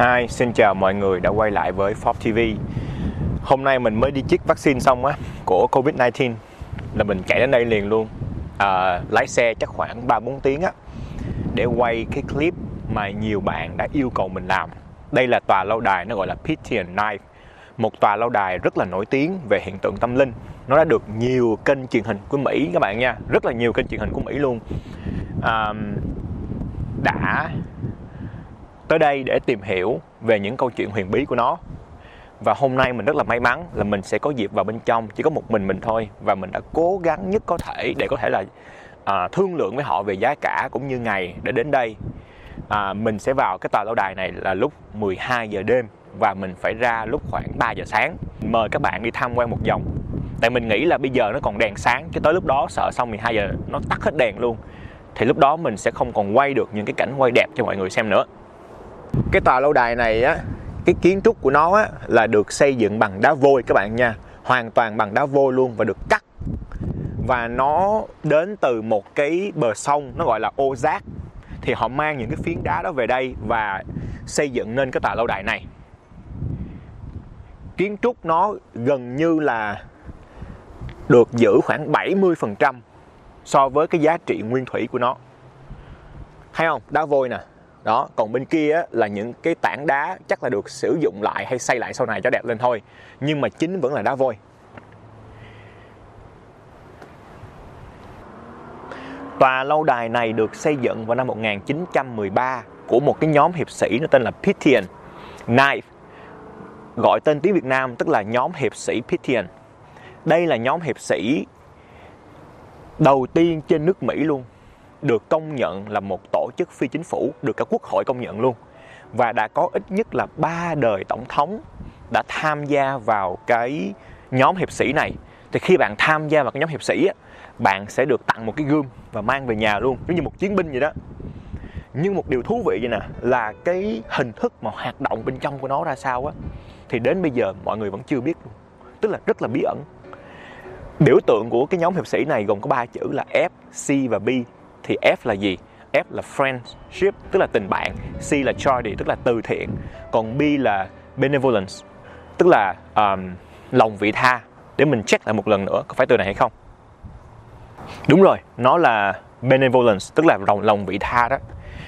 Hi, xin chào mọi người đã quay lại với Forbes TV. Hôm nay mình mới đi chích vaccine xong á của Covid-19 là mình chạy đến đây liền luôn. Lái xe chắc khoảng 3-4 tiếng á để quay cái clip mà nhiều bạn đã yêu cầu mình làm. Đây là tòa lâu đài nó gọi là Pythian Knife, một tòa lâu đài rất là nổi tiếng về hiện tượng tâm linh. Nó đã được nhiều kênh truyền hình của Mỹ các bạn nha, rất là nhiều kênh truyền hình của Mỹ luôn đã tới đây để tìm hiểu về những câu chuyện huyền bí của nó. Và hôm nay mình rất là may mắn là mình sẽ có dịp vào bên trong, chỉ có một mình thôi, và mình đã cố gắng nhất có thể để có thể là thương lượng với họ về giá cả cũng như ngày để đến đây. Mình sẽ vào cái tòa lâu đài này là lúc 12 giờ đêm và mình phải ra lúc khoảng 3 giờ sáng. Mời các bạn đi tham quan một vòng. Tại mình nghĩ là bây giờ nó còn đèn sáng, chứ tới lúc đó sợ xong 12 giờ nó tắt hết đèn luôn, thì lúc đó mình sẽ không còn quay được những cái cảnh quay đẹp cho mọi người xem nữa. Cái tòa lâu đài này á, cái kiến trúc của nó á, là được xây dựng bằng đá vôi các bạn nha, hoàn toàn bằng đá vôi luôn và được cắt. Và nó đến từ một cái bờ sông nó gọi là Ozark. Thì họ mang những cái phiến đá đó về đây và xây dựng nên cái tòa lâu đài này. Kiến trúc nó gần như là được giữ khoảng 70% so với cái giá trị nguyên thủy của nó. Thấy không? Đá vôi nè. Đó, còn bên kia á, là những cái tảng đá chắc là được sử dụng lại hay xây lại sau này cho đẹp lên thôi. Nhưng mà chính vẫn là đá vôi. Tòa lâu đài này được xây dựng vào năm 1913 của một cái nhóm hiệp sĩ nó tên là Pythian Knife. Gọi tên tiếng Việt Nam tức là nhóm hiệp sĩ Pythian. Đây là nhóm hiệp sĩ đầu tiên trên nước Mỹ luôn, được công nhận là một tổ chức phi chính phủ, được cả quốc hội công nhận luôn. Và đã có ít nhất là 3 đời tổng thống đã tham gia vào cái nhóm hiệp sĩ này. Thì khi bạn tham gia vào cái nhóm hiệp sĩ á, bạn sẽ được tặng một cái gươm và mang về nhà luôn, giống như một chiến binh vậy đó. Nhưng một điều thú vị vậy nè, là cái hình thức mà hoạt động bên trong của nó ra sao á, thì đến bây giờ mọi người vẫn chưa biết luôn. Tức là rất là bí ẩn. Biểu tượng của cái nhóm hiệp sĩ này gồm có 3 chữ là F, C và B. Thì F là gì? F là friendship, tức là tình bạn. C là charity, tức là từ thiện. Còn B là benevolence, tức là lòng vị tha. Để mình check lại một lần nữa, có phải từ này hay không? Đúng rồi, nó là benevolence, tức là lòng vị tha đó.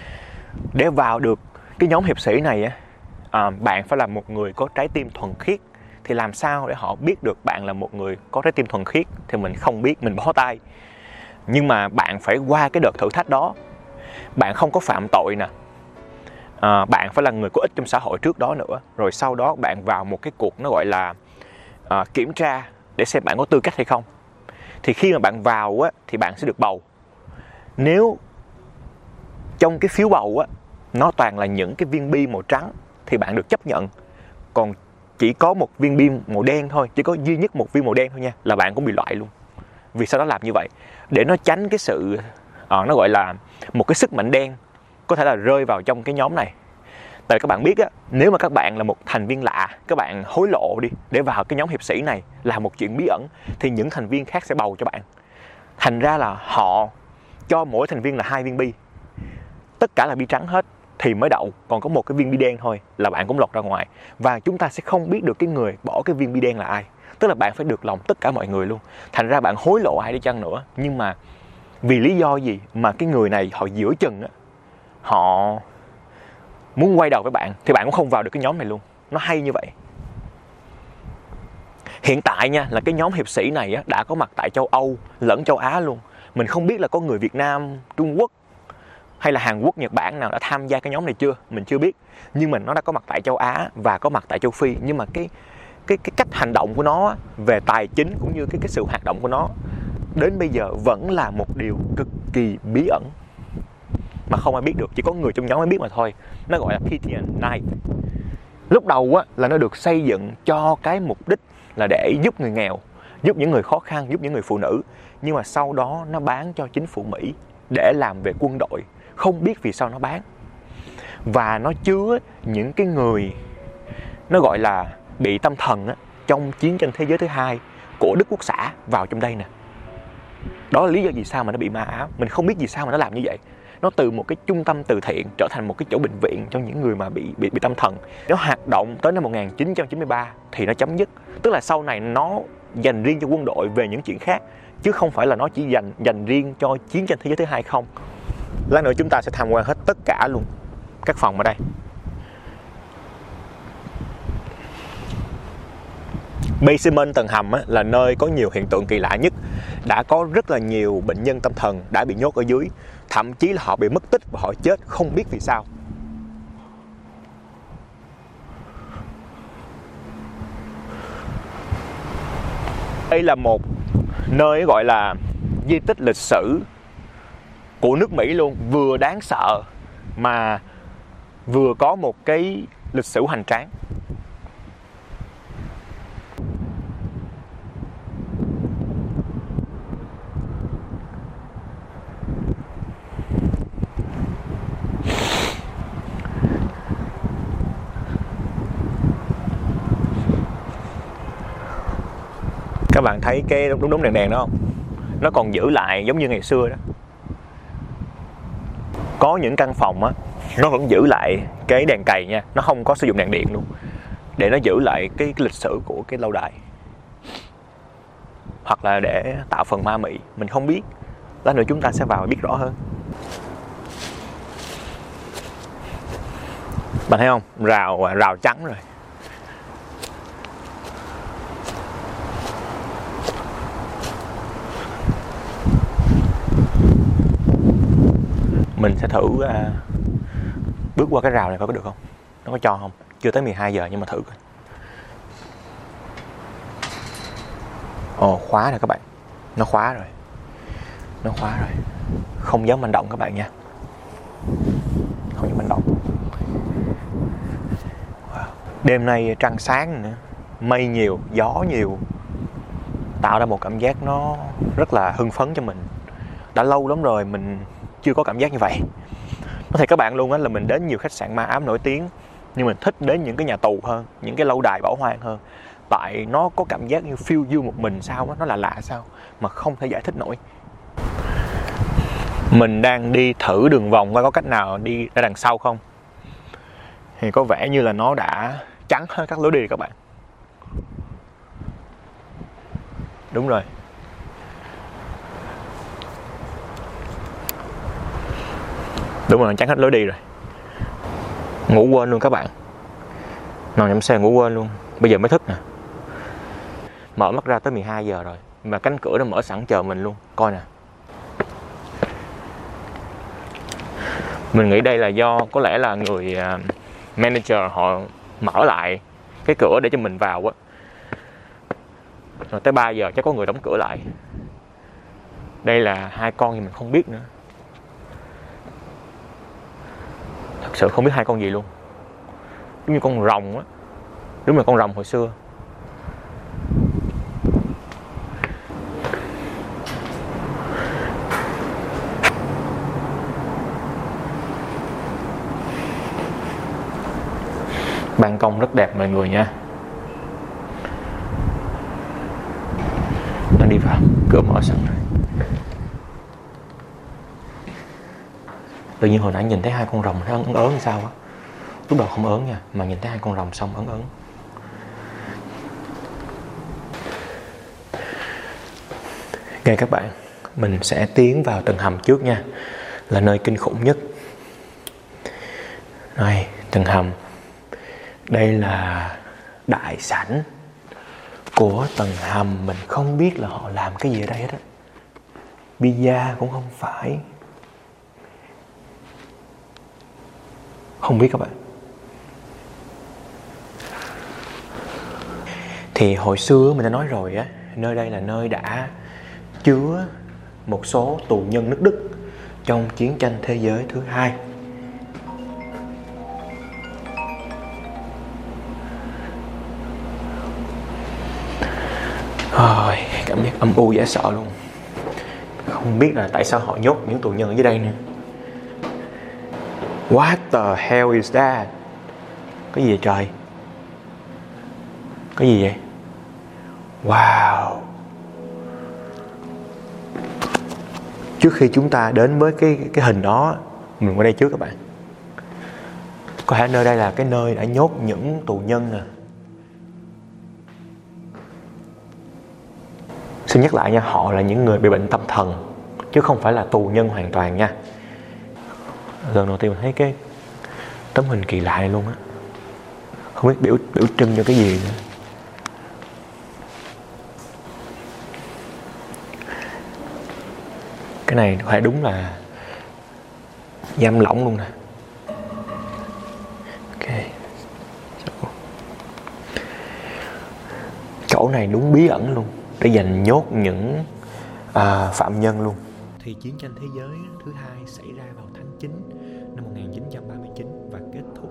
Để vào được cái nhóm hiệp sĩ này á, bạn phải là một người có trái tim thuần khiết. Thì làm sao để họ biết được bạn là một người có trái tim thuần khiết? Thì mình không biết, mình bó tay. Nhưng mà bạn phải qua cái đợt thử thách đó. Bạn không có phạm tội nè, bạn phải là người có ích trong xã hội trước đó nữa. Rồi sau đó bạn vào một cái cuộc nó gọi là kiểm tra để xem bạn có tư cách hay không. Thì khi mà bạn vào á, thì bạn sẽ được bầu. Nếu trong cái phiếu bầu á, nó toàn là những cái viên bi màu trắng thì bạn được chấp nhận. Còn chỉ có một viên bi màu đen thôi, chỉ có duy nhất một viên màu đen thôi nha, là bạn cũng bị loại luôn. Vì sao nó làm như vậy? Để nó tránh cái sự nó gọi là một cái sức mạnh đen có thể là rơi vào trong cái nhóm này. Tại các bạn biết á, nếu mà các bạn là một thành viên lạ, các bạn hối lộ đi để vào cái nhóm hiệp sĩ này là một chuyện bí ẩn, thì những thành viên khác sẽ bầu cho bạn. Thành ra là họ cho mỗi thành viên là 2 viên bi, tất cả là bi trắng hết thì mới đậu. Còn có một cái viên bi đen thôi là bạn cũng lọt ra ngoài. Và chúng ta sẽ không biết được cái người bỏ cái viên bi đen là ai. Tức là bạn phải được lòng tất cả mọi người luôn. Thành ra bạn hối lộ ai đi chăng nữa, nhưng mà vì lý do gì mà cái người này họ giữa chừng á, họ muốn quay đầu với bạn, thì bạn cũng không vào được cái nhóm này luôn. Nó hay như vậy. Hiện tại nha, là cái nhóm hiệp sĩ này á, đã có mặt tại châu Âu lẫn châu Á luôn. Mình không biết là có người Việt Nam, Trung Quốc hay là Hàn Quốc, Nhật Bản nào đã tham gia cái nhóm này chưa, mình chưa biết. Nhưng mà nó đã có mặt tại châu Á và có mặt tại châu Phi. Nhưng mà cái cách hành động của nó về tài chính cũng như cái sự hoạt động của nó đến bây giờ vẫn là một điều cực kỳ bí ẩn mà không ai biết được, chỉ có người trong nhóm mới biết mà thôi. Nó gọi là Pythian Knife. Lúc đầu á, là nó được xây dựng cho cái mục đích là để giúp người nghèo, giúp những người khó khăn, giúp những người phụ nữ. Nhưng mà sau đó nó bán cho chính phủ Mỹ để làm về quân đội. Không biết vì sao nó bán. Và nó chứa những cái người nó gọi là bị tâm thần á, trong chiến tranh thế giới thứ 2 của Đức Quốc xã vào trong đây nè. Đó là lý do vì sao mà nó bị ma ám. Mình không biết vì sao mà nó làm như vậy. Nó từ một cái trung tâm từ thiện trở thành một cái chỗ bệnh viện cho những người mà bị tâm thần. Nó hoạt động tới năm 1993 thì nó chấm dứt. Tức là sau này nó dành riêng cho quân đội về những chuyện khác, chứ không phải là nó chỉ dành riêng cho chiến tranh thế giới thứ hai không. Lát nữa chúng ta sẽ tham quan hết tất cả luôn các phòng ở đây. Basement, tầng hầm là nơi có nhiều hiện tượng kỳ lạ nhất. Đã có rất là nhiều bệnh nhân tâm thần đã bị nhốt ở dưới. Thậm chí là họ bị mất tích và họ chết không biết vì sao. Đây là một nơi gọi là di tích lịch sử của nước Mỹ luôn. Vừa đáng sợ mà vừa có một cái lịch sử hoành tráng. Các bạn thấy cái đống đèn đó không? Nó còn giữ lại giống như ngày xưa đó. Có những căn phòng á, nó vẫn giữ lại cái đèn cầy nha. Nó không có sử dụng đèn điện luôn, để nó giữ lại cái lịch sử của cái lâu đài. Hoặc là để tạo phần ma mị, mình không biết. Lát nữa chúng ta sẽ vào và biết rõ hơn. Bạn thấy không? Rào trắng rồi. Mình sẽ thử bước qua cái rào này coi có được không? Nó có cho không? Chưa tới 12 giờ nhưng mà thử coi. Ồ, khóa rồi các bạn. Nó khóa rồi. Không dám manh động các bạn nha. Không dám manh động. Wow. Đêm nay trăng sáng nữa, mây nhiều, gió nhiều, tạo ra một cảm giác nó rất là hưng phấn cho mình. Đã lâu lắm rồi mình chưa có cảm giác như vậy. Nói thiệt các bạn luôn á, là mình đến nhiều khách sạn ma ám nổi tiếng, nhưng mình thích đến những cái nhà tù hơn, những cái lâu đài bỏ hoang hơn. Tại nó có cảm giác như phiêu du một mình sao đó, nó là lạ sao mà không thể giải thích nổi. Mình đang đi thử đường vòng coi có cách nào đi ra đằng sau không. Thì có vẻ như là nó đã chắn hết các lối đi các bạn. Đúng rồi. Đúng rồi, chắn hết lối đi rồi. Ngủ quên luôn các bạn. Nằm trong xe ngủ quên luôn. Bây giờ mới thức nè. Mở mắt ra tới 12 giờ rồi, mà cánh cửa nó mở sẵn chờ mình luôn. Coi nè. Mình nghĩ đây là do có lẽ là người manager họ mở lại cái cửa để cho mình vào á. Rồi tới 3 giờ chắc có người đóng cửa lại. Đây là hai con gì mình không biết nữa. Thật sự không biết hai con gì luôn. Giống như con rồng á. Đúng là con rồng hồi xưa. Ban công rất đẹp mọi người nha. Nó đi vào, cửa mở sẵn rồi. Tự nhiên hồi nãy nhìn thấy hai con rồng nó ớn ớn sao á. Lúc đầu không ớn nha, mà nhìn thấy hai con rồng xong ớn ớn. Ok các bạn, mình sẽ tiến vào tầng hầm trước nha. Là nơi kinh khủng nhất. Đây, tầng hầm. Đây là đại sảnh của tầng hầm. Mình không biết là họ làm cái gì ở đây hết á. Pizza cũng không phải. Không biết các bạn. Thì hồi xưa mình đã nói rồi á, nơi đây là nơi đã chứa một số tù nhân nước Đức trong chiến tranh thế giới thứ hai. Rồi, cảm giác âm u dễ sợ luôn. Không biết là tại sao họ nhốt những tù nhân ở dưới đây nữa. What the hell is that? Cái gì vậy trời? Cái gì vậy? Wow. Trước khi chúng ta đến với cái hình đó, Mình qua đây trước các bạn. Có thể nơi đây là cái nơi đã nhốt những tù nhân nè. Xin nhắc lại nha, họ là những người bị bệnh tâm thần chứ không phải là tù nhân hoàn toàn nha. Lần đầu tiên mình thấy cái tấm hình kỳ lạ này luôn á. Không biết biểu trưng cho cái gì nữa. Cái này phải đúng là giam lỏng luôn nè. Ok. Chỗ này đúng bí ẩn luôn, để dành nhốt những phạm nhân luôn. Thì chiến tranh thế giới thứ hai xảy ra vào tháng 9 năm 1939 và kết thúc.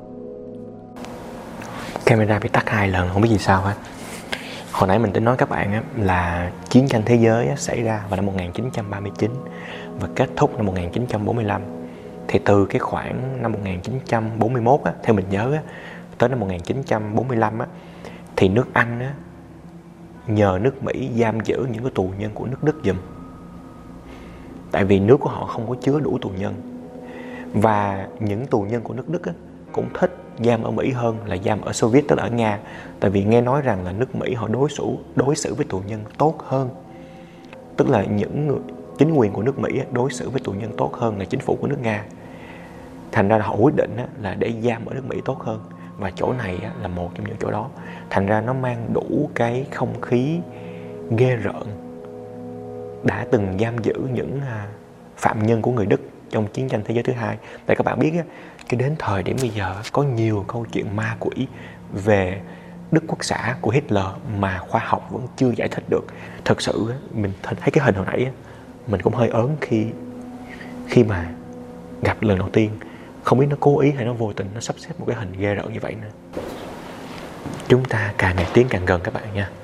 Camera bị tắt 2 lần, không biết vì sao hết. Hồi nãy mình tính nói các bạn á, là chiến tranh thế giới á, xảy ra vào năm 1939 và kết thúc năm 1945. Thì từ cái khoảng năm 1941 á, theo mình nhớ á, tới năm 1945 á, thì nước Anh á, nhờ nước Mỹ giam giữ những cái tù nhân của nước Đức giùm. Tại vì nước của họ không có chứa đủ tù nhân. Và những tù nhân của nước Đức á, cũng thích giam ở Mỹ hơn là giam ở Xô Viết, tức là ở Nga. Tại vì nghe nói rằng là nước Mỹ họ đối xử với tù nhân tốt hơn. Tức là chính quyền của nước Mỹ đối xử với tù nhân tốt hơn là chính phủ của nước Nga. Thành ra là họ quyết định là để giam ở nước Mỹ tốt hơn. Và chỗ này là một trong những chỗ đó. Thành ra nó mang đủ cái không khí ghê rợn đã từng giam giữ những phạm nhân của người Đức trong chiến tranh thế giới thứ hai. Tại các bạn biết cái đến thời điểm bây giờ có nhiều câu chuyện ma quỷ về Đức Quốc xã của Hitler mà khoa học vẫn chưa giải thích được. Thật sự mình thấy cái hình hồi nãy mình cũng hơi ớn khi mà gặp lần đầu tiên. Không biết nó cố ý hay nó vô tình nó sắp xếp một cái hình ghê rợn như vậy nữa. Chúng ta càng ngày tiến càng gần các bạn nha.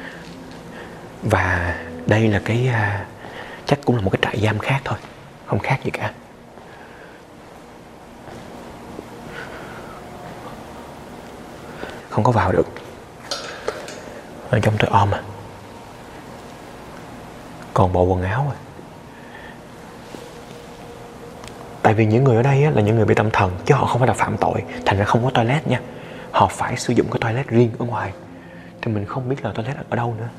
Và đây là cái chắc cũng là một cái trại giam khác thôi, không khác gì cả. Không có vào được. Ở trong tôi ôm còn bộ quần áo Tại vì những người ở đây là những người bị tâm thần, chứ họ không phải là phạm tội. Thành ra không có toilet nha. Họ phải sử dụng cái toilet riêng ở ngoài. Thì mình không biết là toilet ở đâu nữa.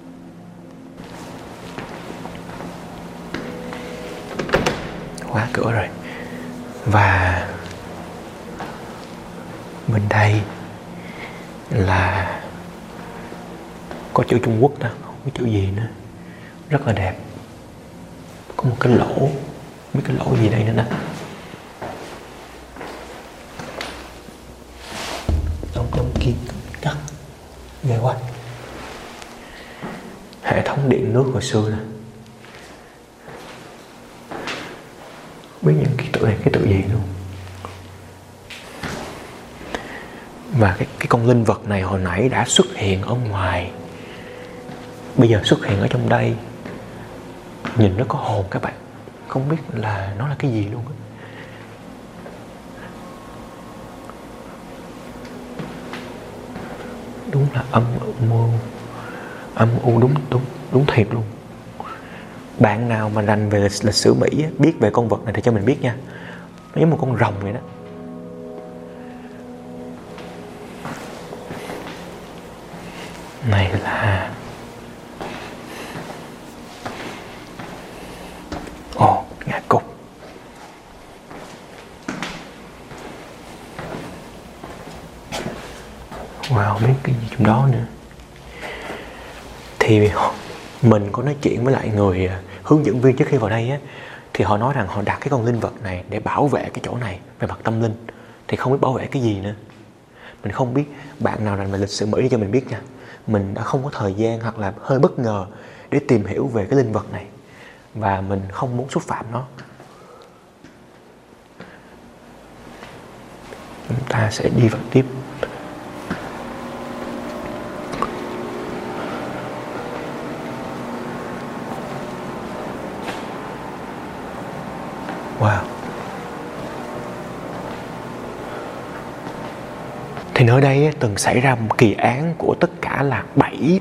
Khóa cửa rồi. Và bên đây là có chữ Trung Quốc đó, không biết chữ gì nữa. Rất là đẹp. Có một cái lỗ, không biết cái lỗ gì đây nữa nè. Ống kim cắt ghê quá. Hệ thống điện nước hồi xưa nè. Biết những cái tự này cái tự gì luôn. Và cái con linh vật này hồi nãy đã xuất hiện ở ngoài, bây giờ xuất hiện ở trong đây. Nhìn nó có hồn các bạn. Không biết là nó là cái gì luôn á. Đúng là âm u đúng thiệt luôn. Bạn nào mà rành về lịch sử Mỹ biết về con vật này thì cho mình biết nha. Nó giống một con rồng vậy đó. Này là ngã cục. Wow, không biết cái gì trong đó nữa. Thì mình có nói chuyện với lại người hướng dẫn viên trước khi vào đây thì họ nói rằng họ đặt cái con linh vật này để bảo vệ cái chỗ này về mặt tâm linh. Thì không biết bảo vệ cái gì nữa. Mình không biết. Bạn nào rành về lịch sử Mỹ cho mình biết nha. Mình đã không có thời gian hoặc là hơi bất ngờ để tìm hiểu về cái linh vật này. Và mình không muốn xúc phạm nó. Chúng ta sẽ đi vào tiếp. Wow. Thì nơi đây từng xảy ra một kỳ án của tất cả là 7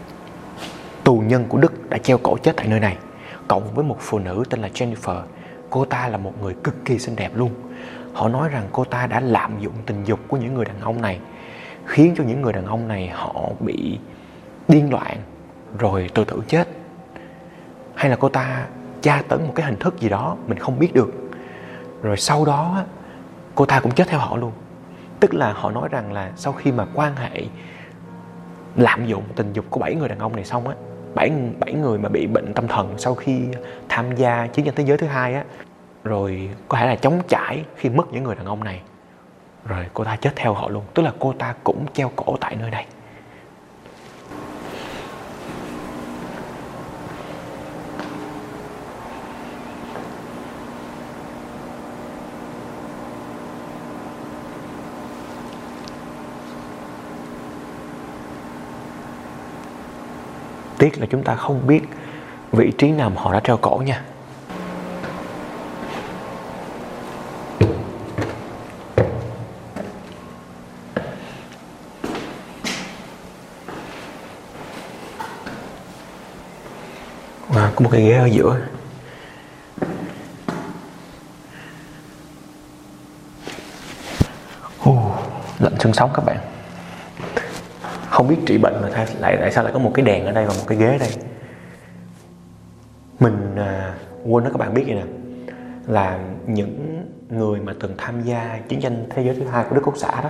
tù nhân của Đức đã treo cổ chết tại nơi này, cộng với một phụ nữ tên là Jennifer cô ta là một người cực kỳ xinh đẹp luôn. Họ nói rằng cô ta đã lạm dụng tình dục của những người đàn ông này, khiến cho những người đàn ông này họ bị điên loạn rồi tự tử chết. Hay là cô ta tra tấn một cái hình thức gì đó mình không biết được, rồi sau đó cô ta cũng chết theo họ luôn. Tức là họ nói rằng là sau khi mà quan hệ lạm dụng tình dục của 7 người đàn ông này xong á, 7 người mà bị bệnh tâm thần sau khi tham gia chiến tranh thế giới thứ hai á, rồi có thể là chống chải khi mất những người đàn ông này, rồi cô ta chết theo họ luôn. Tức là cô ta cũng treo cổ tại nơi đây. Tiếc là chúng ta không biết vị trí nào mà họ đã treo cổ nha. Có một cái ghế ở giữa. Lạnh xương sống các bạn. Không biết trị bệnh mà tại sao lại có một cái đèn ở đây và một cái ghế ở đây. Mình quên nói các bạn biết vậy nè, là những người mà từng tham gia chiến tranh thế giới thứ hai của Đức Quốc xã đó,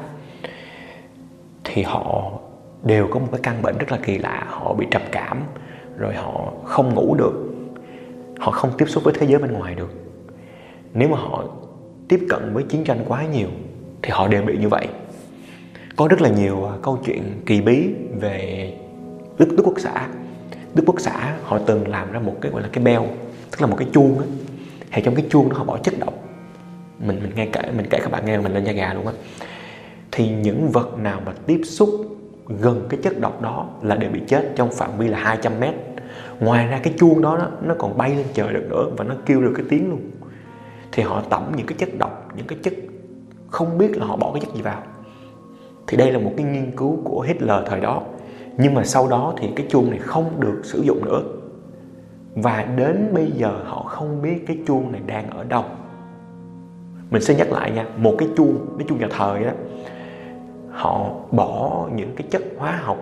thì họ đều có một cái căn bệnh rất là kỳ lạ. Họ bị trầm cảm, rồi họ không ngủ được, họ không tiếp xúc với thế giới bên ngoài được. Nếu mà họ tiếp cận với chiến tranh quá nhiều thì họ đều bị như vậy. Có rất là nhiều câu chuyện kỳ bí về Đức Quốc xã. Đức Quốc xã họ từng làm ra một cái gọi là cái bell, tức là một cái chuông á. Thì trong cái chuông đó họ bỏ chất độc. Mình kể các bạn nghe mình lên da gà luôn á. Thì những vật nào mà tiếp xúc gần cái chất độc đó là đều bị chết trong phạm vi là 200 mét. Ngoài ra cái chuông đó nó còn bay lên trời được nữa, và nó kêu được cái tiếng luôn. Thì họ tẩm những cái chất độc, những cái chất không biết là họ bỏ cái chất gì vào. Thì đây là một cái nghiên cứu của Hitler thời đó. Nhưng mà sau đó thì cái chuông này không được sử dụng nữa. Và đến bây giờ họ không biết cái chuông này đang ở đâu. Mình sẽ nhắc lại nha, một cái chuông nhà thờ đó, họ bỏ những cái chất hóa học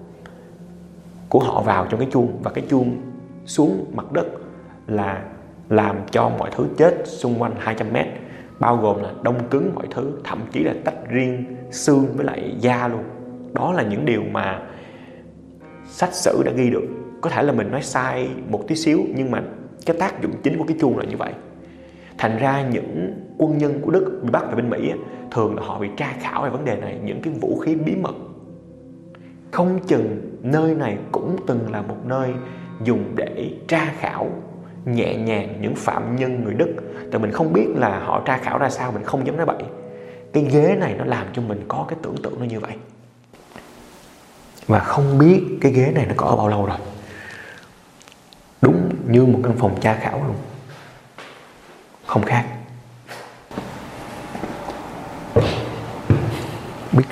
của họ vào trong cái chuông, và cái chuông xuống mặt đất là làm cho mọi thứ chết xung quanh 200 mét, bao gồm là đông cứng mọi thứ, thậm chí là tách riêng xương với lại da luôn. Đó là những điều mà sách sử đã ghi được. Có thể là mình nói sai một tí xíu, nhưng mà cái tác dụng chính của cái chuông là như vậy. Thành ra những quân nhân của Đức bị bắt về bên Mỹ thường là họ bị tra khảo về vấn đề này, những cái vũ khí bí mật. Không chừng nơi này cũng từng là một nơi dùng để tra khảo nhẹ nhàng những phạm nhân người Đức. Tại mình không biết là họ tra khảo ra sao, mình không dám nói bậy. Cái ghế này nó làm cho mình có cái tưởng tượng nó như vậy. Và không biết cái ghế này nó có ở bao lâu rồi. Đúng như một căn phòng tra khảo luôn, không khác. Biết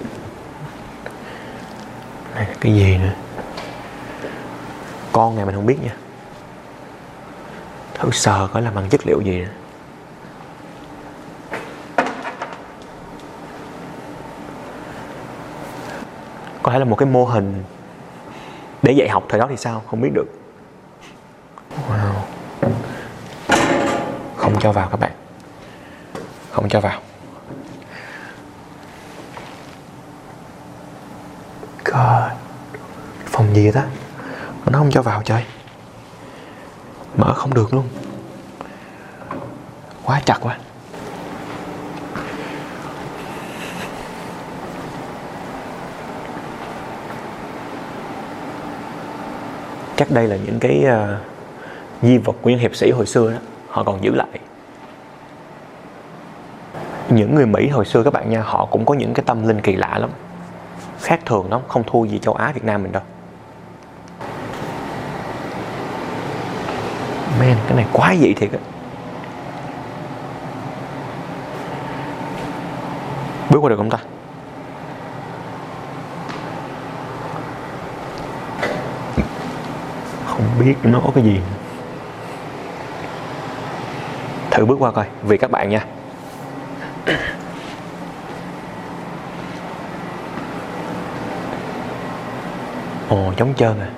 này là cái gì nữa, con này mình không biết nha. Thử sờ coi là bằng chất liệu gì nữa. Có thể là một cái mô hình để dạy học thời đó thì sao, không biết được. Wow. Không cho vào các bạn, không cho vào. God, phòng gì vậy ta? Nó không cho vào trời. Mở không được luôn, quá chặt quá. Chắc đây là những cái di vật của những hiệp sĩ hồi xưa đó, họ còn giữ lại. Những người Mỹ hồi xưa các bạn nha, họ cũng có những cái tâm linh kỳ lạ lắm, khác thường lắm, không thua gì châu Á Việt Nam mình đâu. Man, cái này quá dị thiệt á. Bước qua được không ta? Không biết nó có cái gì. Thử bước qua coi vì các bạn nha. Ồ, trống trơn à.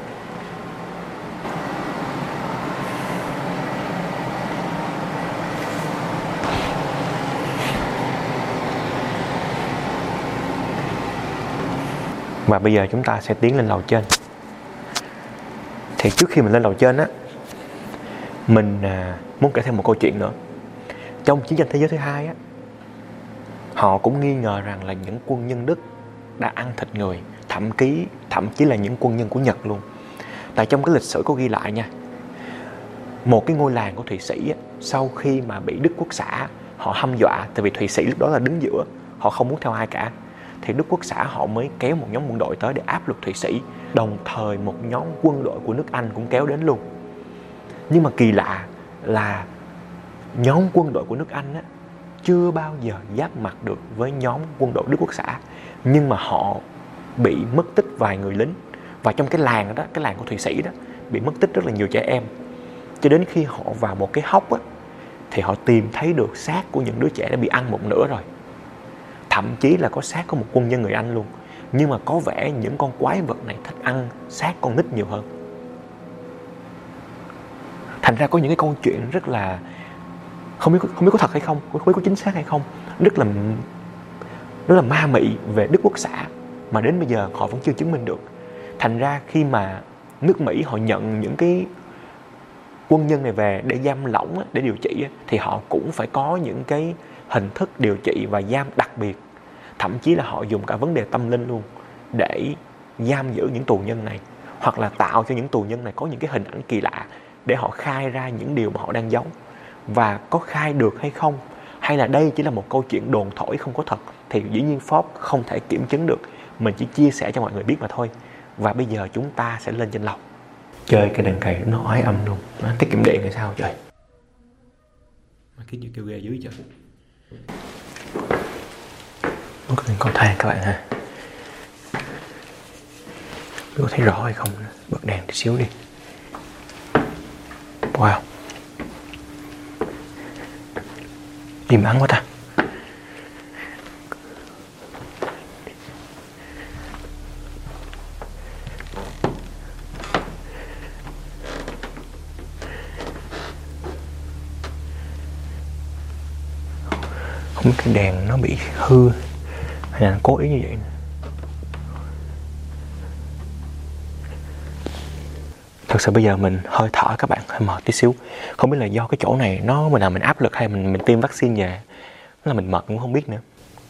Và bây giờ chúng ta sẽ tiến lên lầu trên. Thì trước khi mình lên lầu trên á, mình muốn kể thêm một câu chuyện nữa. Trong chiến tranh thế giới thứ hai á, họ cũng nghi ngờ rằng là những quân nhân Đức đã ăn thịt người, thậm chí là những quân nhân của Nhật luôn. Tại trong cái lịch sử có ghi lại nha, một cái ngôi làng của Thụy Sĩ á, sau khi mà bị Đức Quốc xã họ hăm dọa, tại vì Thụy Sĩ lúc đó là đứng giữa, họ không muốn theo ai cả, thì Đức Quốc xã họ mới kéo một nhóm quân đội tới để áp lực Thụy Sĩ. Đồng thời một nhóm quân đội của nước Anh cũng kéo đến luôn. Nhưng mà kỳ lạ là nhóm quân đội của nước Anh á, chưa bao giờ giáp mặt được với nhóm quân đội Đức Quốc xã. Nhưng mà họ bị mất tích vài người lính. Và trong cái làng đó, cái làng của Thụy Sĩ đó, bị mất tích rất là nhiều trẻ em. Cho đến khi họ vào một cái hốc á, thì họ tìm thấy được xác của những đứa trẻ đã bị ăn một nửa rồi. Thậm chí là có xác của một quân nhân người Anh luôn. Nhưng mà có vẻ những con quái vật này thích ăn xác con nít nhiều hơn. Thành ra có những cái câu chuyện rất là không biết có thật hay không, không biết có chính xác hay không, rất là ma mị về Đức Quốc xã mà đến bây giờ họ vẫn chưa chứng minh được. Thành ra khi mà nước Mỹ họ nhận những cái quân nhân này về để giam lỏng, để điều trị, thì họ cũng phải có những cái hình thức điều trị và giam đặc biệt. Thậm chí là họ dùng cả vấn đề tâm linh luôn để giam giữ những tù nhân này, hoặc là tạo cho những tù nhân này có những cái hình ảnh kỳ lạ để họ khai ra những điều mà họ đang giấu. Và có khai được hay không, hay là đây chỉ là một câu chuyện đồn thổi không có thật, thì dĩ nhiên Forbes không thể kiểm chứng được. Mình chỉ chia sẻ cho mọi người biết mà thôi. Và bây giờ chúng ta sẽ lên trên lầu. Chơi cái đèn cày nó ói âm luôn, nó tiết kiệm điện hay sao trời. Mà cái gì kêu ghê dưới trời. Có cái cầu thang các bạn ha. Có thấy rõ hay không? Bật đèn tí xíu đi. Wow, im ắng quá ta. Không biết cái đèn nó bị hư hay là cố ý như vậy nè. Thật sự bây giờ mình hơi thở các bạn, hơi mệt tí xíu. Không biết là do cái chỗ này mình làm mình áp lực hay mình tiêm vaccine về, nó là mình mệt cũng không biết nữa.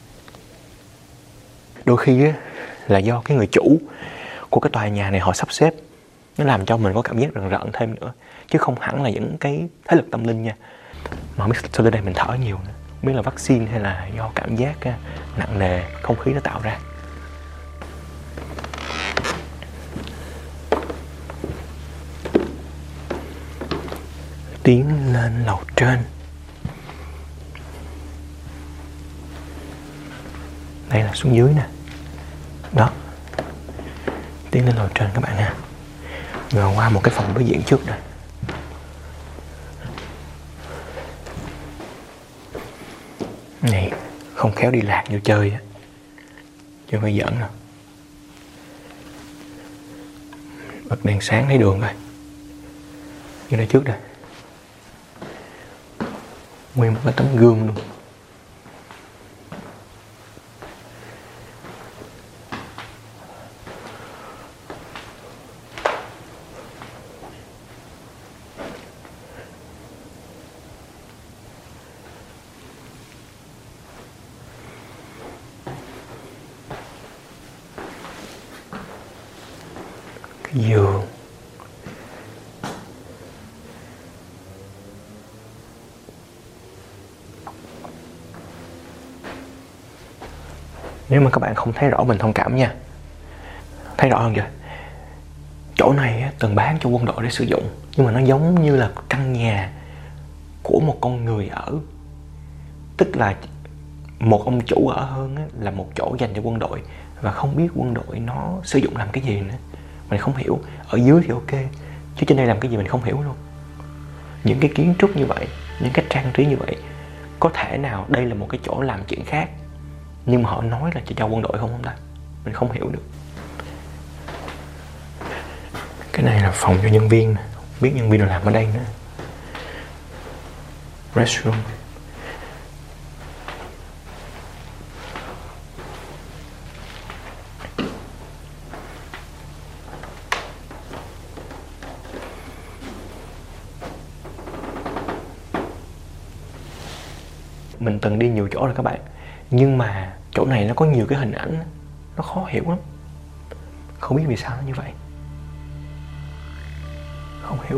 Đôi khi á, là do cái người chủ của cái tòa nhà này họ sắp xếp, nó làm cho mình có cảm giác rợn thêm nữa, chứ không hẳn là những cái thế lực tâm linh nha. Mà không biết sao đến đây mình thở nhiều nữa, không biết là vaccine hay là do cảm giác nặng nề không khí nó tạo ra. Tiến lên lầu trên. Đây là xuống dưới nè. Đó. Tiến lên lầu trên các bạn ha. Rồi qua một cái phòng đối diện trước nè. Này, không khéo đi lạc vô chơi á, chứ phải giỡn nè. Bật đèn sáng thấy đường rồi. Như đây trước đây. Nguyên một cái tấm gương luôn. Cái giường. Nếu mà các bạn không thấy rõ mình thông cảm nha. Thấy rõ hơn chưa? Chỗ này từng bán cho quân đội để sử dụng, nhưng mà nó giống như là căn nhà của một con người ở. Tức là một ông chủ ở hơn là một chỗ dành cho quân đội, và không biết quân đội nó sử dụng làm cái gì nữa. Mình không hiểu. Ở dưới thì ok, chứ trên đây làm cái gì mình không hiểu luôn. Những cái kiến trúc như vậy những cách trang trí như vậy. Có thể nào đây là một cái chỗ làm chuyện khác, nhưng mà họ nói là cho quân đội không ta? Mình không hiểu được. Cái này là phòng cho nhân viên, không biết nhân viên nào làm ở đây nữa. Restroom. Mình từng đi nhiều chỗ rồi các bạn, nhưng mà chỗ này nó có nhiều cái hình ảnh nó khó hiểu lắm. Không biết vì sao nó như vậy, không hiểu.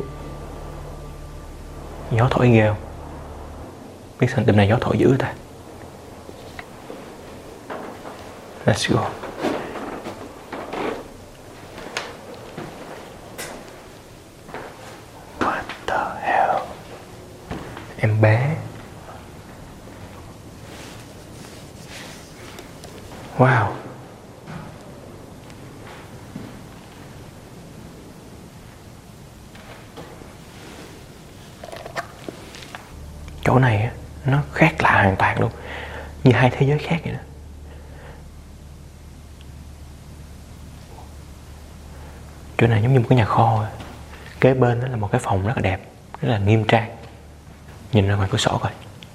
Gió thổi ghê không? Biết sao đêm nay gió thổi dữ ta. Let's go. What the hell? Em bé. Wow. Chỗ này á, nó khác lạ hoàn toàn luôn, như hai thế giới khác vậy đó. Chỗ này giống như một cái nhà kho. Kế bên đó là một cái phòng rất là đẹp, rất là nghiêm trang. Nhìn ra ngoài cửa sổ coi.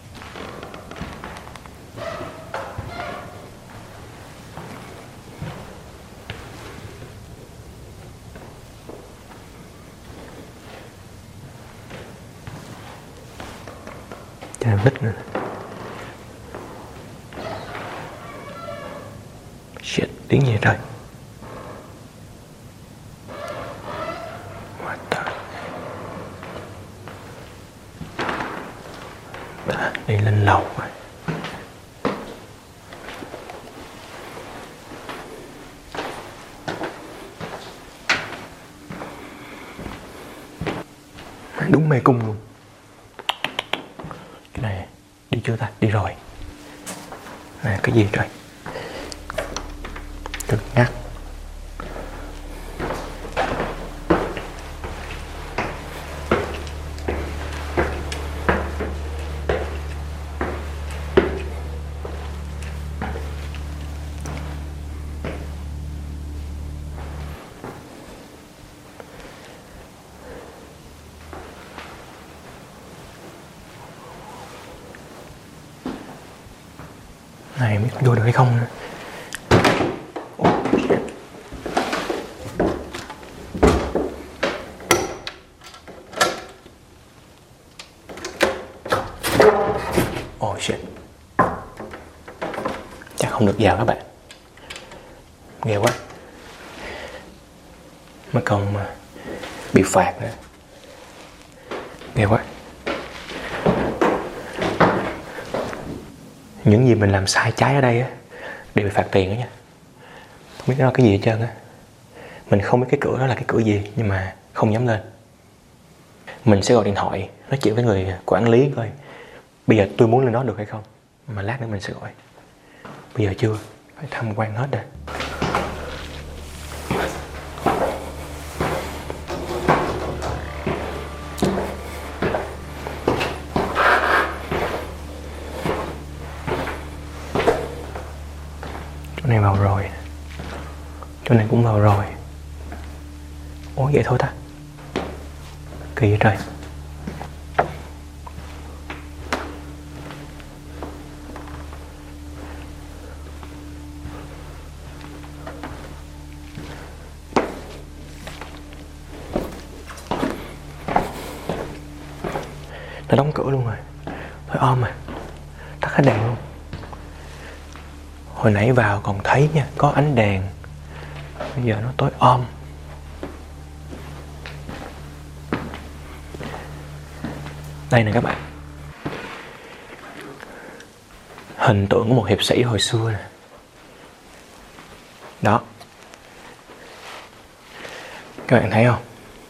Cho nên nít nữa. Shit, tiếng gì vậy trời? What the... Đi lên lầu rồi. Đúng mê cung luôn. Cái này đi chưa ta? Đi rồi. Này cái gì trời? Cực ngắt. Này biết vô được hay không nữa. Oh shit. Chắc không được vào các bạn. Ghê quá. Mà còn mà bị phạt nữa. Ghê quá. Những gì mình làm sai trái ở đây á đều bị phạt tiền đó nha. Không biết nó là cái gì hết trơn á. Mình không biết cái cửa đó là cái cửa gì, nhưng mà không dám lên. Mình sẽ gọi điện thoại nói chuyện với người quản lý coi bây giờ tôi muốn lên đó được hay không. Mà lát nữa mình sẽ gọi. Bây giờ chưa, phải tham quan hết rồi. Chỗ này vào rồi, chỗ này cũng vào rồi. Ủa vậy thôi ta? Kỳ vậy trời. Nó đóng cửa luôn rồi. Thôi om à. Tắt hết đèn luôn. Hồi nãy vào còn thấy nha, có ánh đèn. Bây giờ nó tối om. Đây nè các bạn. Hình tượng của một hiệp sĩ hồi xưa nè. Đó. Các bạn thấy không?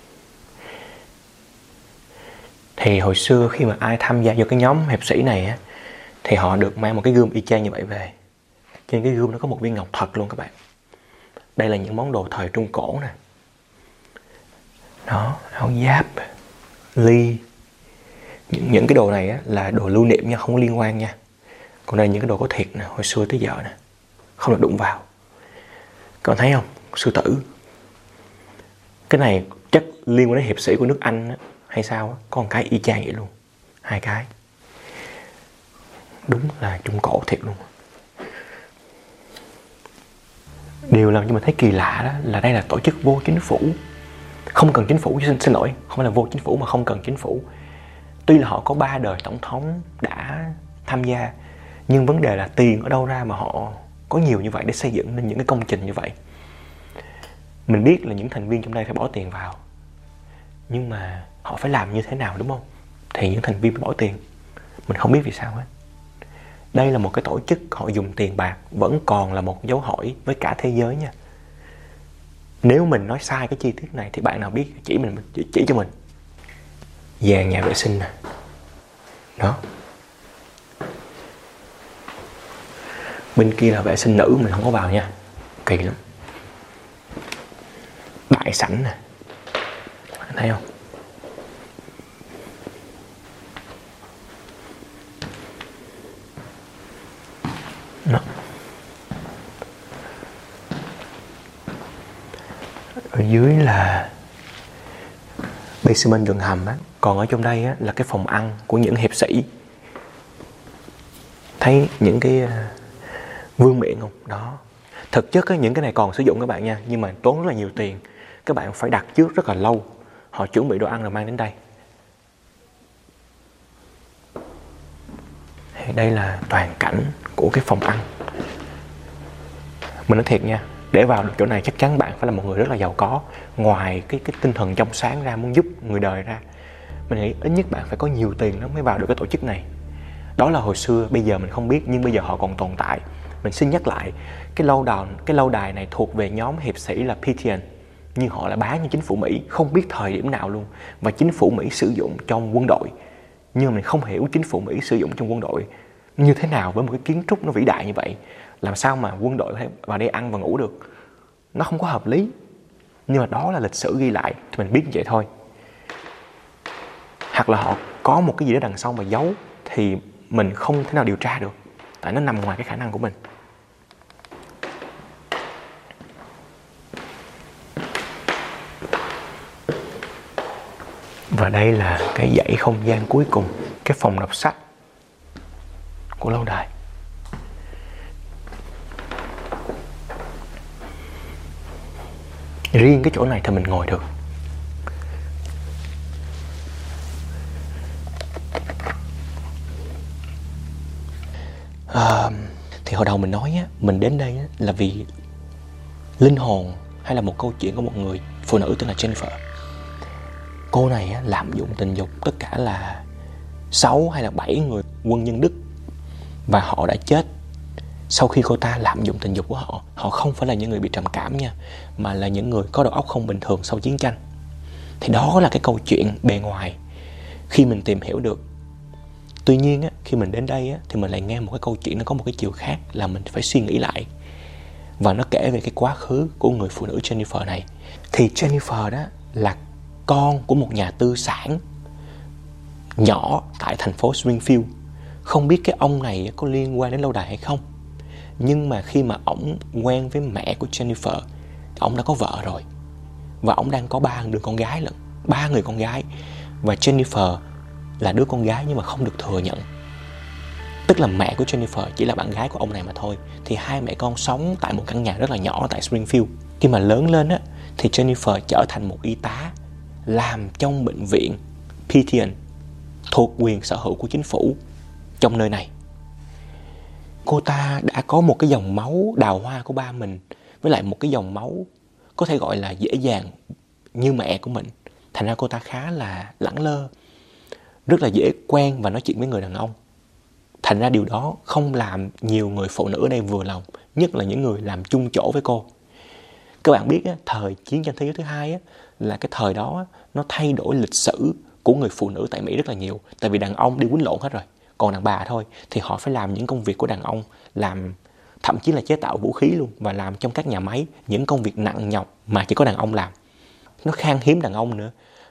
Thì hồi xưa khi mà ai tham gia vô cái nhóm hiệp sĩ này á, thì họ được mang một cái gươm y chang như vậy về. Trên cái gươm nó có một viên ngọc thật luôn các bạn. Đây là những món đồ thời Trung Cổ nè. Đó, áo giáp, ly, Những cái đồ này á, là đồ lưu niệm nha, không có liên quan nha. Còn đây những cái đồ có thiệt nè, hồi xưa tới giờ nè, không được đụng vào. Các bạn thấy không? Sư tử. Cái này chắc liên quan đến hiệp sĩ của nước Anh á, hay sao á. Có một cái y chang vậy luôn. 2 cái. Đúng là Trung Cổ thiệt luôn. Điều làm cho mình thấy kỳ lạ đó là đây là tổ chức vô chính phủ. Không cần chính phủ, xin lỗi, không phải là vô chính phủ mà không cần chính phủ. Tuy là họ có 3 đời tổng thống đã tham gia, nhưng vấn đề là tiền ở đâu ra mà họ có nhiều như vậy để xây dựng nên những cái công trình như vậy. Mình biết là những thành viên trong đây phải bỏ tiền vào, nhưng mà họ phải làm như thế nào, đúng không? Thì những thành viên phải bỏ tiền. Mình không biết vì sao hết. Đây là một cái tổ chức họ dùng tiền bạc, vẫn còn là một dấu hỏi với cả thế giới nha. Nếu mình nói sai cái chi tiết này thì bạn nào biết chỉ cho mình. Dàn nhà vệ sinh nè. Đó. Bên kia là vệ sinh nữ, mình không có vào nha. Kỳ lắm. Đại sảnh nè. Thấy không? Đó. Ở dưới là basement đường hầm á. Còn ở trong đây á, là cái phòng ăn của những hiệp sĩ. Thấy những cái vương miện không? Đó. Thực chất á, những cái này còn sử dụng các bạn nha, nhưng mà tốn rất là nhiều tiền. Các bạn phải đặt trước rất là lâu. Họ chuẩn bị đồ ăn rồi mang đến đây. Đây là toàn cảnh của cái phòng ăn. Mình nói thiệt nha, để vào được chỗ này chắc chắn bạn phải là một người rất là giàu có. Ngoài cái tinh thần trong sáng ra, muốn giúp người đời ra, mình nghĩ ít nhất bạn phải có nhiều tiền lắm mới vào được cái tổ chức này. Đó là hồi xưa, bây giờ mình không biết, nhưng bây giờ họ còn tồn tại. Mình xin nhắc lại, cái lâu đài này thuộc về nhóm hiệp sĩ là Pythian, nhưng họ lại bán cho chính phủ Mỹ, không biết thời điểm nào luôn. Và chính phủ Mỹ sử dụng trong quân đội. Nhưng mình không hiểu chính phủ Mỹ sử dụng trong quân đội như thế nào với một cái kiến trúc nó vĩ đại như vậy. Làm sao mà quân đội vào đây ăn và ngủ được? Nó không có hợp lý. Nhưng mà đó là lịch sử ghi lại, thì mình biết như vậy thôi. Hoặc là họ có một cái gì đó đằng sau mà giấu, thì mình không thể nào điều tra được, tại nó nằm ngoài cái khả năng của mình. Và đây là cái dãy không gian cuối cùng, cái phòng đọc sách của lâu đài. Riêng cái chỗ này thì mình ngồi được. Thì hồi đầu mình nói á, mình đến đây á, là vì linh hồn hay là một câu chuyện của một người phụ nữ tên là Jennifer. Cô này á, lạm dụng tình dục tất cả là 6 hay là 7 người quân nhân Đức, và họ đã chết sau khi cô ta lạm dụng tình dục của họ. Họ không phải là những người bị trầm cảm nha, mà là những người có đầu óc không bình thường sau chiến tranh. Thì đó là cái câu chuyện bề ngoài khi mình tìm hiểu được. Tuy nhiên á, khi mình đến đây á, thì mình lại nghe một cái câu chuyện nó có một cái chiều khác, là mình phải suy nghĩ lại. Và nó kể về cái quá khứ của người phụ nữ Jennifer này. Thì Jennifer đó là con của một nhà tư sản nhỏ tại thành phố Springfield. Không biết cái ông này có liên quan đến lâu đài hay không, nhưng mà khi mà ổng quen với mẹ của Jennifer, ổng đã có vợ rồi. Và ổng đang có 3 đứa con gái lận, 3 người con gái. Và Jennifer là đứa con gái nhưng mà không được thừa nhận. Tức là mẹ của Jennifer chỉ là bạn gái của ông này mà thôi. Thì hai mẹ con sống tại một căn nhà rất là nhỏ tại Springfield. Khi mà lớn lên á, thì Jennifer trở thành một y tá làm trong bệnh viện Pythian thuộc quyền sở hữu của chính phủ trong nơi này. Cô ta đã có một cái dòng máu đào hoa của ba mình, với lại một cái dòng máu có thể gọi là dễ dàng như mẹ của mình. Thành ra cô ta khá là lẳng lơ, rất là dễ quen và nói chuyện với người đàn ông. Thành ra điều đó không làm nhiều người phụ nữ ở đây vừa lòng, nhất là những người làm chung chỗ với cô. Các bạn biết thời chiến tranh thế giới thứ hai là cái thời đó nó thay đổi lịch sử của người phụ nữ tại Mỹ rất là nhiều. Tại vì đàn ông đi quýnh lộn hết rồi, còn đàn bà thôi thì họ phải làm những công việc của đàn ông, làm thậm chí là chế tạo vũ khí luôn, và làm trong các nhà máy những công việc nặng nhọc mà chỉ có đàn ông làm. Nó khan hiếm đàn ông nữa,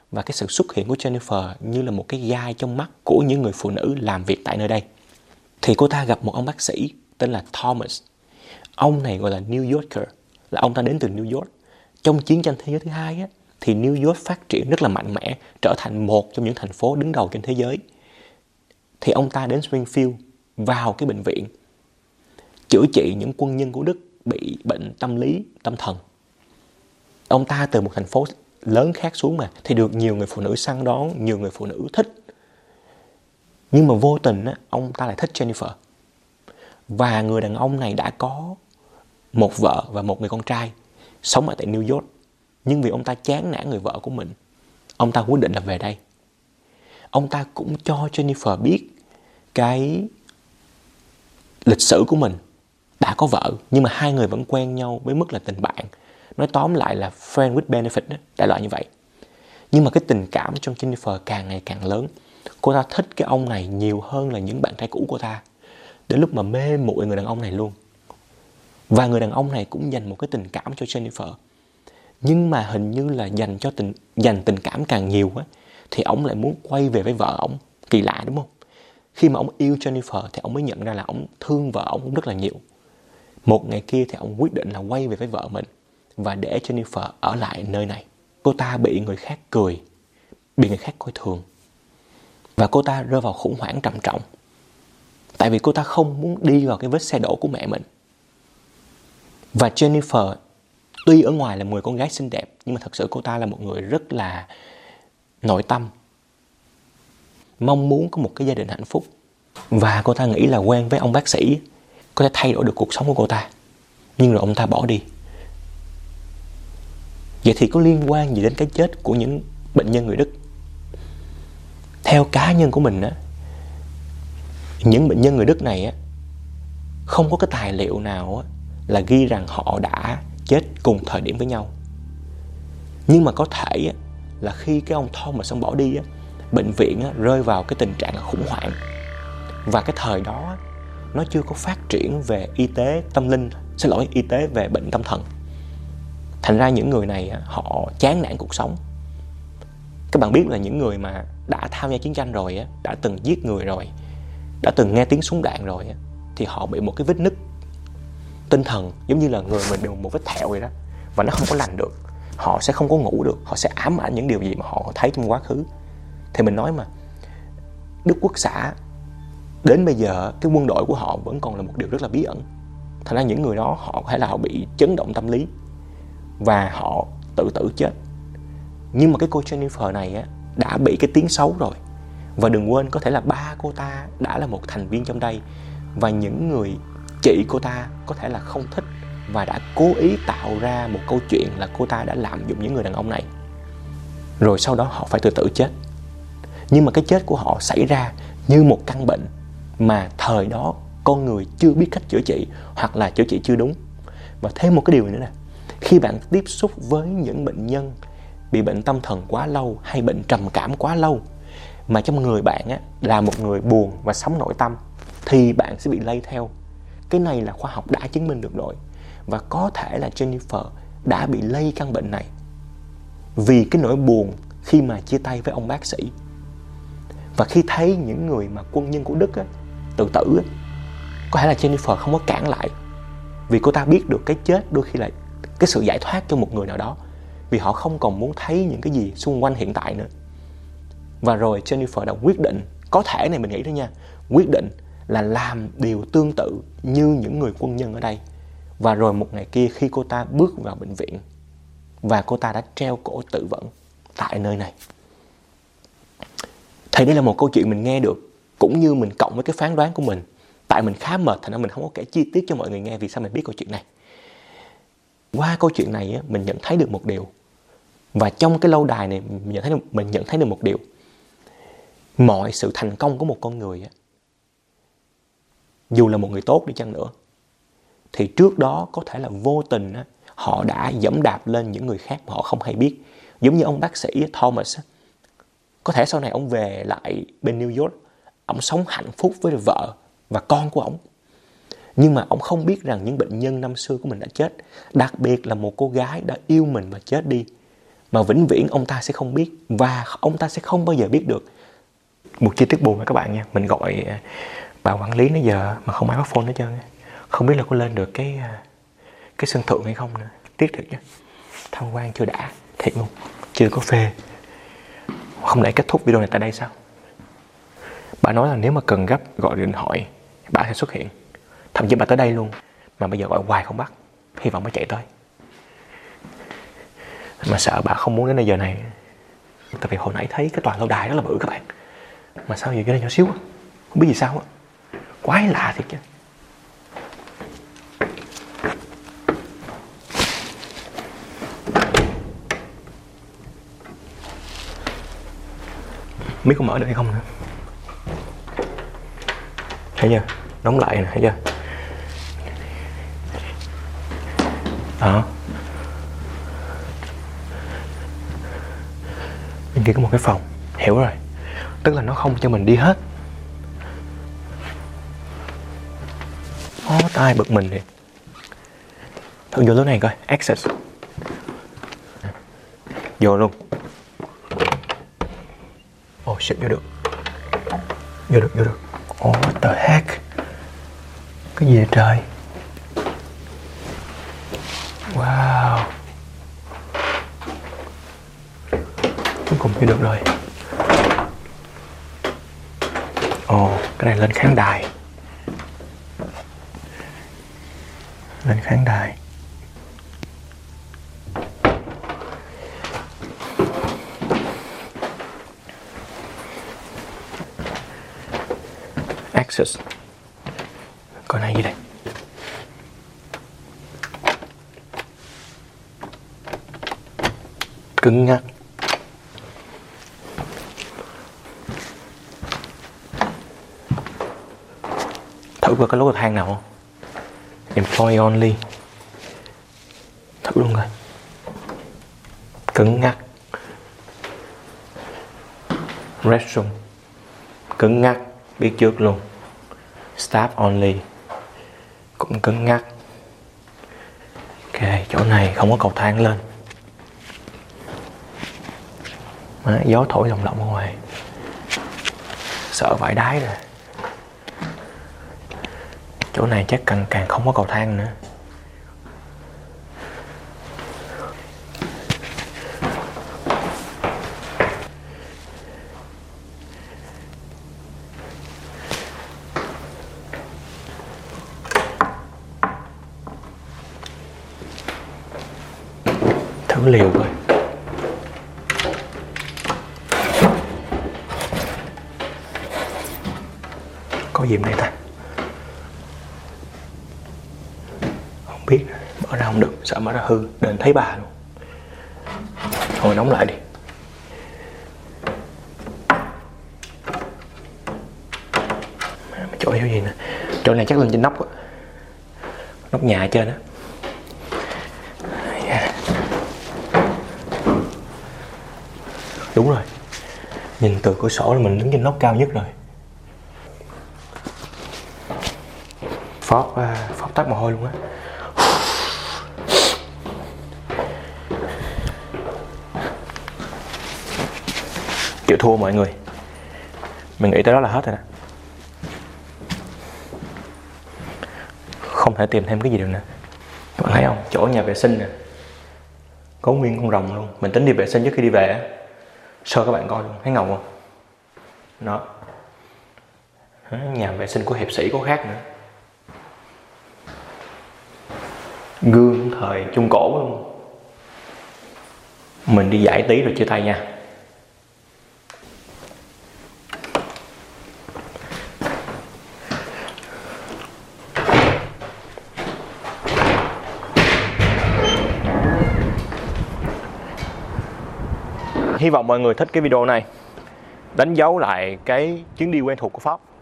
Và cái sự xuất hiện của Jennifer như là một cái gai trong mắt của những người phụ nữ làm việc tại nơi đây. Thì cô ta gặp một ông bác sĩ tên là Thomas. Ông này gọi là New Yorker, là ông ta đến từ New York. Trong chiến tranh thế giới thứ hai á, thì New York phát triển rất là mạnh mẽ, trở thành một trong những thành phố đứng đầu trên thế giới. Thì ông ta đến Springfield, vào cái bệnh viện, chữa trị những quân nhân của Đức bị bệnh tâm lý, tâm thần. Ông ta từ một thành phố lớn khác xuống mà, thì được nhiều người phụ nữ săn đón, nhiều người phụ nữ thích. Nhưng mà vô tình á, ông ta lại thích Jennifer. Và người đàn ông này đã có một vợ và một người con trai sống ở tại New York. Nhưng vì ông ta chán nản người vợ của mình, ông ta quyết định là về đây. Ông ta cũng cho Jennifer biết cái lịch sử của mình, đã có vợ, nhưng mà hai người vẫn quen nhau với mức là tình bạn. Nói tóm lại là friend with benefit đó, đại loại như vậy. Nhưng mà cái tình cảm trong Jennifer càng ngày càng lớn. Cô ta thích cái ông này nhiều hơn là những bạn trai cũ của ta. Đến lúc mà mê muội người đàn ông này luôn. Và người đàn ông này cũng dành một cái tình cảm cho Jennifer. Nhưng mà hình như là dành tình cảm càng nhiều á, thì ông lại muốn quay về với vợ ông. Kỳ lạ đúng không? Khi mà ông yêu Jennifer thì ông mới nhận ra là ông thương vợ ông cũng rất là nhiều. Một ngày kia thì ông quyết định là quay về với vợ mình và để Jennifer ở lại nơi này. Cô ta bị người khác cười, bị người khác coi thường. Và cô ta rơi vào khủng hoảng trầm trọng. Tại vì cô ta không muốn đi vào cái vết xe đổ của mẹ mình. Và Jennifer tuy ở ngoài là một người con gái xinh đẹp, nhưng mà thật sự cô ta là một người rất là nội tâm, mong muốn có một cái gia đình hạnh phúc. Và cô ta nghĩ là quen với ông bác sĩ có thể thay đổi được cuộc sống của cô ta. Nhưng rồi ông ta bỏ đi. Vậy thì có liên quan gì đến cái chết của những bệnh nhân người Đức? Theo cá nhân của mình á, những bệnh nhân người Đức này á, không có cái tài liệu nào á, là ghi rằng họ đã chết cùng thời điểm với nhau. Nhưng mà có thể á, là khi cái ông Thomas ông bỏ đi á, bệnh viện á, rơi vào cái tình trạng khủng hoảng. Và cái thời đó á, nó chưa có phát triển về y tế tâm linh, y tế về bệnh tâm thần. Thành ra những người này á, họ chán nản cuộc sống. Các bạn biết là những người mà đã tham gia chiến tranh rồi á, đã từng giết người rồi, đã từng nghe tiếng súng đạn rồi á, thì họ bị một cái vết nứt tinh thần, giống như là người mình bị một vết thẹo vậy đó, và nó không có lành được. Họ sẽ không có ngủ được, họ sẽ ám ảnh những điều gì mà họ thấy trong quá khứ. Thì mình nói mà, Đức Quốc xã đến bây giờ cái quân đội của họ vẫn còn là một điều rất là bí ẩn. Thành ra những người đó họ có thể là họ bị chấn động tâm lý và họ tự tử chết. Nhưng mà cái cô Jennifer này á, đã bị cái tiếng xấu rồi. Và đừng quên có thể là ba cô ta đã là một thành viên trong đây. Và những người chị cô ta có thể là không thích và đã cố ý tạo ra một câu chuyện là cô ta đã lạm dụng những người đàn ông này. Rồi sau đó họ phải tự tử chết. Nhưng mà cái chết của họ xảy ra như một căn bệnh mà thời đó con người chưa biết cách chữa trị, hoặc là chữa trị chưa đúng. Và thêm một cái điều nữa nè, khi bạn tiếp xúc với những bệnh nhân bị bệnh tâm thần quá lâu hay bệnh trầm cảm quá lâu, mà trong người bạn á, là một người buồn và sống nội tâm, thì bạn sẽ bị lây theo. Cái này là khoa học đã chứng minh được rồi. Và có thể là Jennifer đã bị lây căn bệnh này vì cái nỗi buồn khi mà chia tay với ông bác sĩ. Và khi thấy những người mà quân nhân của Đức á, tự tử á, có thể là Jennifer không có cản lại, vì cô ta biết được cái chết đôi khi là cái sự giải thoát cho một người nào đó, vì họ không còn muốn thấy những cái gì xung quanh hiện tại nữa. Và rồi Jennifer đã quyết định, có thể này mình nghĩ đó nha, quyết định là làm điều tương tự như những người quân nhân ở đây. Và rồi một ngày kia khi cô ta bước vào bệnh viện, và cô ta đã treo cổ tự vẫn tại nơi này. Thì đây là một câu chuyện mình nghe được, cũng như mình cộng với cái phán đoán của mình. Tại mình khá mệt, thành ra mình không có kể chi tiết cho mọi người nghe vì sao mình biết câu chuyện này. Qua câu chuyện này á, mình nhận thấy được một điều. Và trong cái lâu đài này mình nhận thấy được một điều. Mọi sự thành công của một con người á, dù là một người tốt đi chăng nữa, thì trước đó có thể là vô tình á, họ đã dẫm đạp lên những người khác mà họ không hay biết. Giống như ông bác sĩ Thomas á, có thể sau này ông về lại bên New York, ông sống hạnh phúc với vợ và con của ông. Nhưng mà ông không biết rằng những bệnh nhân năm xưa của mình đã chết. Đặc biệt là một cô gái đã yêu mình và chết đi. mà vĩnh viễn ông ta sẽ không biết, và ông ta sẽ không bao giờ biết được. Một chi tiết buồn nha các bạn nha, mình gọi bà quản lý nãy giờ mà không ai bắt phone hết trơn, không biết là có lên được cái sân thượng hay không nữa. Tiếc thiệt chứ, tham quan chưa đã thiệt luôn, chưa có phê. Không lẽ kết thúc video này tại đây sao? Bà nói là nếu mà cần gấp gọi điện thoại bà sẽ xuất hiện, thậm chí bà tới đây luôn, mà bây giờ gọi hoài không bắt, hy vọng bà chạy tới. Mà sợ bà không muốn đến nơi giờ này, tại vì hồi nãy thấy cái tòa lâu đài rất là bự các bạn, mà sao giờ cái này nhỏ xíu á, không biết gì sao á, quái lạ thiệt chứ. Không biết có mở được hay không nữa. Thấy chưa, đóng lại nè, thấy chưa đó. Bên kia có một cái phòng, hiểu rồi, tức là nó không cho mình đi hết. Tai bực mình thì thử vô lối này coi, access, vô luôn. Oh shit, vô được. Oh what the heck, cái gì vậy trời. Wow, cuối cùng vô được rồi. Cái này lên khán đài. Access. Coi này gì đây? Cứng ngắc. Thử coi có lối cầu thang nào không? Employee only. Thử luôn coi. Cứng ngắc. Restroom. Cứng ngắc, biết trước luôn. Staff only. Cũng cứng ngắc. Ok, chỗ này không có cầu thang lên. Gió thổi lồng lộng ở ngoài, sợ vãi đái rồi. Chỗ này chắc càng không có cầu thang nữa. Thử liều coi. Có gì đây ta? Không biết, mở ra không được, sợ mở ra hư, đền thấy bà luôn. Thôi đóng lại đi. Chỗ hiểu gì nè. Chỗ này chắc lên trên nóc á, nóc nhà ở trên á. Đúng rồi, nhìn từ cửa sổ là mình đứng trên nóc cao nhất rồi. Phóp tắt mồ hôi luôn á. Chịu thua mọi người. Mình nghĩ tới đó là hết rồi nè. Không thể tìm thêm cái gì được nữa. Các bạn thấy không? Chỗ nhà vệ sinh nè, có nguyên con rồng luôn. Mình tính đi vệ sinh trước khi đi về á. Show các bạn coi luôn, thấy ngầu không? Đó. Nhà vệ sinh của hiệp sĩ có khác nữa. Gương thời Trung Cổ luôn. Mình đi giải tí rồi chia tay nha. Hy vọng mọi người thích cái video này, đánh dấu lại cái chuyến đi quen thuộc của Pháp.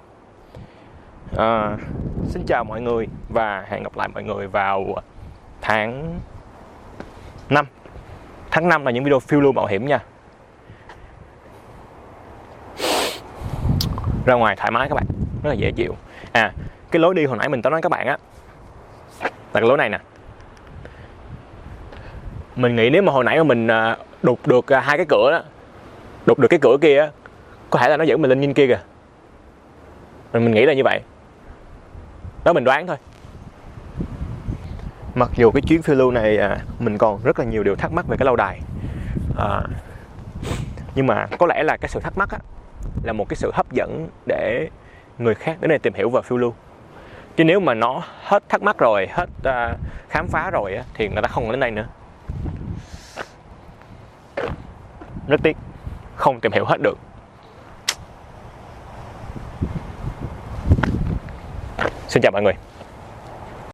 Xin chào mọi người và hẹn gặp lại mọi người vào tháng 5. Tháng 5 là những video phiêu lưu mạo hiểm nha. Ra ngoài thoải mái các bạn, rất là dễ chịu. Cái lối đi hồi nãy mình có nói các bạn á, là cái lối này nè. Mình nghĩ nếu mà hồi nãy mà mình đục được hai cái cửa đó, đục được cái cửa kia á, có thể là nó dẫn mình lên trên kia kìa. Mình nghĩ là như vậy. Đó, mình đoán thôi. Mặc dù cái chuyến phiêu lưu này mình còn rất là nhiều điều thắc mắc về cái lâu đài, nhưng mà có lẽ là cái sự thắc mắc á, là một cái sự hấp dẫn để người khác đến đây tìm hiểu và phiêu lưu. Chứ nếu mà nó hết thắc mắc rồi, hết khám phá rồi á, thì người ta không đến đây nữa. Rất tiếc, không tìm hiểu hết được. Xin chào mọi người.